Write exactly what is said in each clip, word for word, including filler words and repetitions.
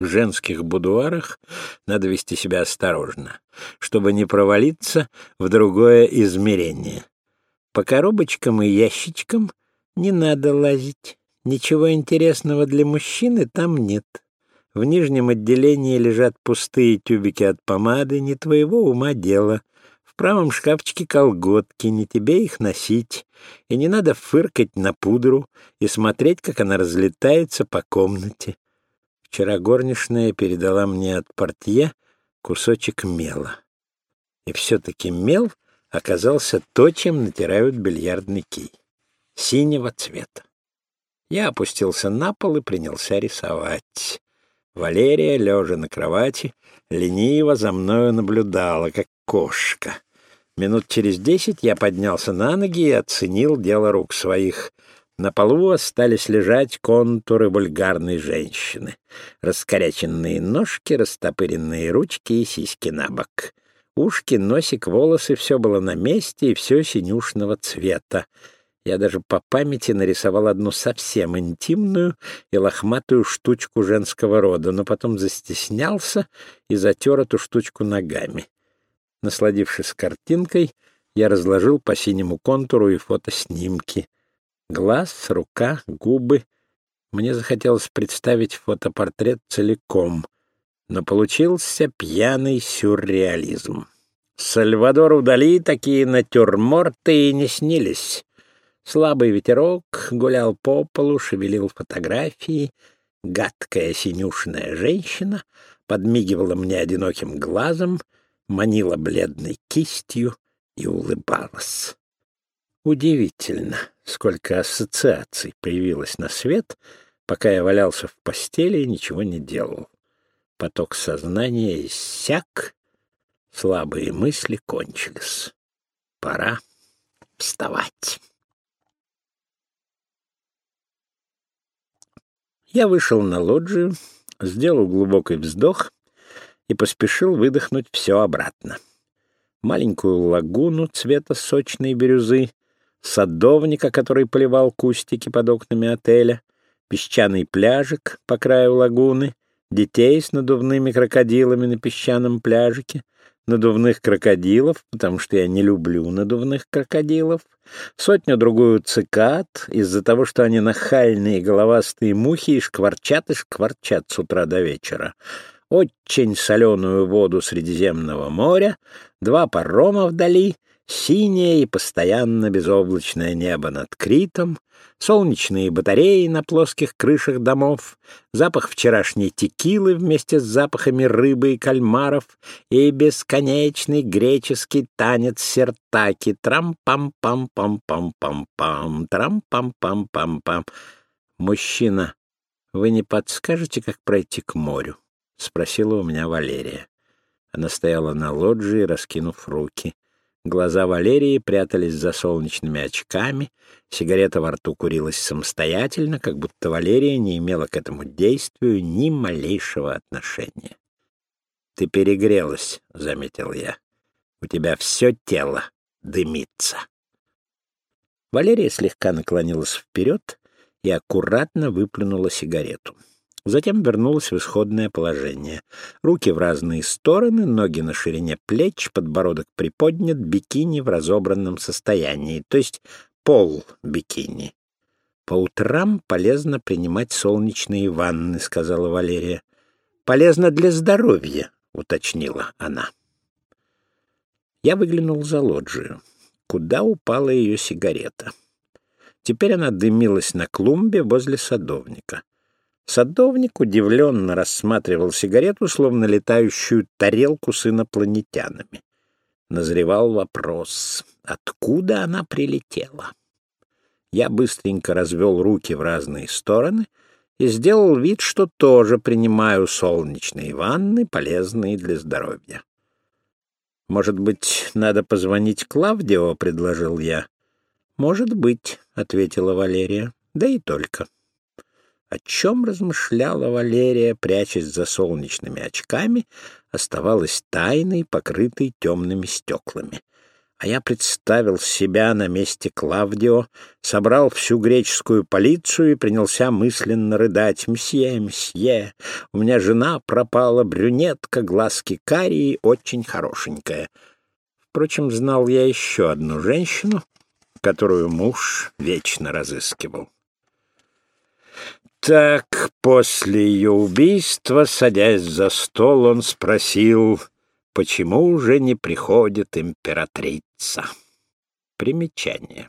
В женских будуарах надо вести себя осторожно, чтобы не провалиться в другое измерение. По коробочкам и ящичкам не надо лазить. Ничего интересного для мужчины там нет. В нижнем отделении лежат пустые тюбики от помады, не твоего ума дело. В правом шкафчике колготки, не тебе их носить. И не надо фыркать на пудру и смотреть, как она разлетается по комнате. Вчера горничная передала мне от портье кусочек мела. И все-таки мел оказался то, чем натирают бильярдный кий. Синего цвета. Я опустился на пол и принялся рисовать. Валерия, лежа на кровати, лениво за мною наблюдала, как кошка. Минут через десять я поднялся на ноги и оценил дело рук своих. На полу остались лежать контуры вульгарной женщины. Раскоряченные ножки, растопыренные ручки и сиськи на бок. Ушки, носик, волосы — все было на месте и все синюшного цвета. Я даже по памяти нарисовал одну совсем интимную и лохматую штучку женского рода, но потом застеснялся и затер эту штучку ногами. Насладившись картинкой, я разложил по синему контуру и фотоснимки. Глаз, рука, губы. Мне захотелось представить фотопортрет целиком, но получился пьяный сюрреализм. Сальвадору Дали такие натюрморты и не снились. Слабый ветерок гулял по полу, шевелил фотографии. Гадкая синюшная женщина подмигивала мне одиноким глазом, манила бледной кистью и улыбалась. Удивительно, сколько ассоциаций появилось на свет, пока я валялся в постели и ничего не делал. Поток сознания иссяк, слабые мысли кончились. Пора вставать. Я вышел на лоджию, сделал глубокий вздох и поспешил выдохнуть все обратно. Маленькую лагуну цвета сочной бирюзы, садовника, который поливал кустики под окнами отеля, песчаный пляжик по краю лагуны, детей с надувными крокодилами на песчаном пляжике, надувных крокодилов, потому что я не люблю надувных крокодилов, сотню-другую цикад, из-за того, что они нахальные головастые мухи и шкварчат и шкварчат с утра до вечера, очень соленую воду Средиземного моря, два парома вдали, синее и постоянно безоблачное небо над Критом, солнечные батареи на плоских крышах домов, запах вчерашней текилы вместе с запахами рыбы и кальмаров и бесконечный греческий танец сертаки. Трам-пам-пам-пам-пам-пам-пам, трам-пам-пам-пам-пам. «Мужчина, вы не подскажете, как пройти к морю?» — спросила у меня Валерия. Она стояла на лоджии, раскинув руки. Глаза Валерии прятались за солнечными очками, сигарета во рту курилась самостоятельно, как будто Валерия не имела к этому действию ни малейшего отношения. «Ты перегрелась», — заметил я. «У тебя все тело дымится». Валерия слегка наклонилась вперед и аккуратно выплюнула сигарету. Затем вернулась в исходное положение. Руки в разные стороны, ноги на ширине плеч, подбородок приподнят, бикини в разобранном состоянии, то есть пол бикини. «По утрам полезно принимать солнечные ванны», — сказала Валерия. «Полезно для здоровья», — уточнила она. Я выглянул за лоджию. Куда упала ее сигарета? Теперь она дымилась на клумбе возле садовника. Садовник удивленно рассматривал сигарету, словно летающую тарелку с инопланетянами. Назревал вопрос, откуда она прилетела. Я быстренько развел руки в разные стороны и сделал вид, что тоже принимаю солнечные ванны, полезные для здоровья. «Может быть, надо позвонить Клавдио?» — предложил я. «Может быть», — ответила Валерия, — «да и только». О чем размышляла Валерия, прячась за солнечными очками, оставалась тайной, покрытой темными стеклами. А я представил себя на месте Клавдио, собрал всю греческую полицию и принялся мысленно рыдать. «Мсье, мсье, у меня жена пропала, брюнетка, глазки карие, очень хорошенькая». Впрочем, знал я еще одну женщину, которую муж вечно разыскивал. Так, после ее убийства, садясь за стол, он спросил: почему же не приходит императрица? Примечание.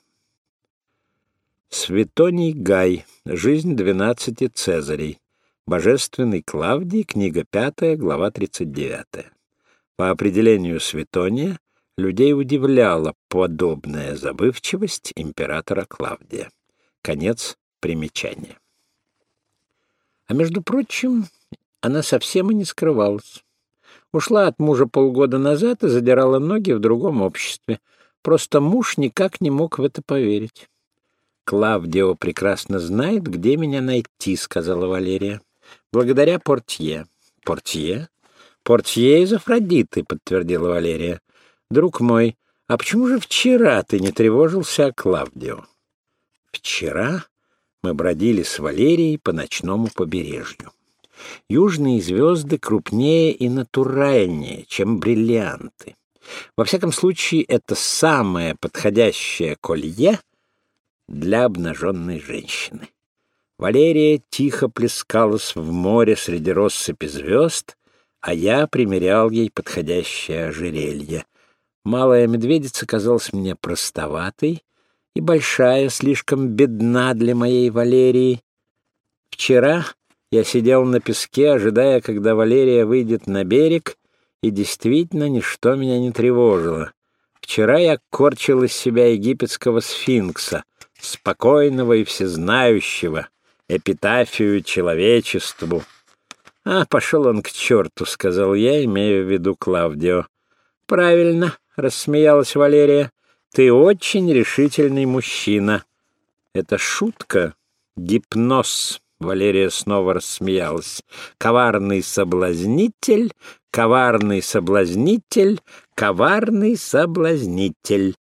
Светоний Гай. Жизнь двенадцати Цезарей. Божественный Клавдий. Книга пятая, глава тридцать девятая. По определению Светония, людей удивляла подобная забывчивость императора Клавдия. Конец примечания. А между прочим, она совсем и не скрывалась. Ушла от мужа полгода назад и задирала ноги в другом обществе. Просто муж никак не мог в это поверить. «Клавдио прекрасно знает, где меня найти», — сказала Валерия. «Благодаря портье». «Портье?» «Портье из Афродиты», — подтвердила Валерия. «Друг мой, а почему же вчера ты не тревожился о Клавдио?» «Вчера?» Мы бродили с Валерией по ночному побережью. Южные звезды крупнее и натуральнее, чем бриллианты. Во всяком случае, это самое подходящее колье для обнаженной женщины. Валерия тихо плескалась в море среди россыпи звезд, а я примерял ей подходящее ожерелье. Малая медведица казалась мне простоватой, и большая слишком бедна для моей Валерии. Вчера я сидел на песке, ожидая, когда Валерия выйдет на берег, и действительно ничто меня не тревожило. Вчера я корчил из себя египетского сфинкса, спокойного и всезнающего, эпитафию человечеству. «А, пошел он к черту», — сказал я, имея в виду Клавдио. «Правильно», — рассмеялась Валерия. «Ты очень решительный мужчина». «Это шутка, гипноз», — Валерия снова рассмеялась. «Коварный соблазнитель, коварный соблазнитель, коварный соблазнитель».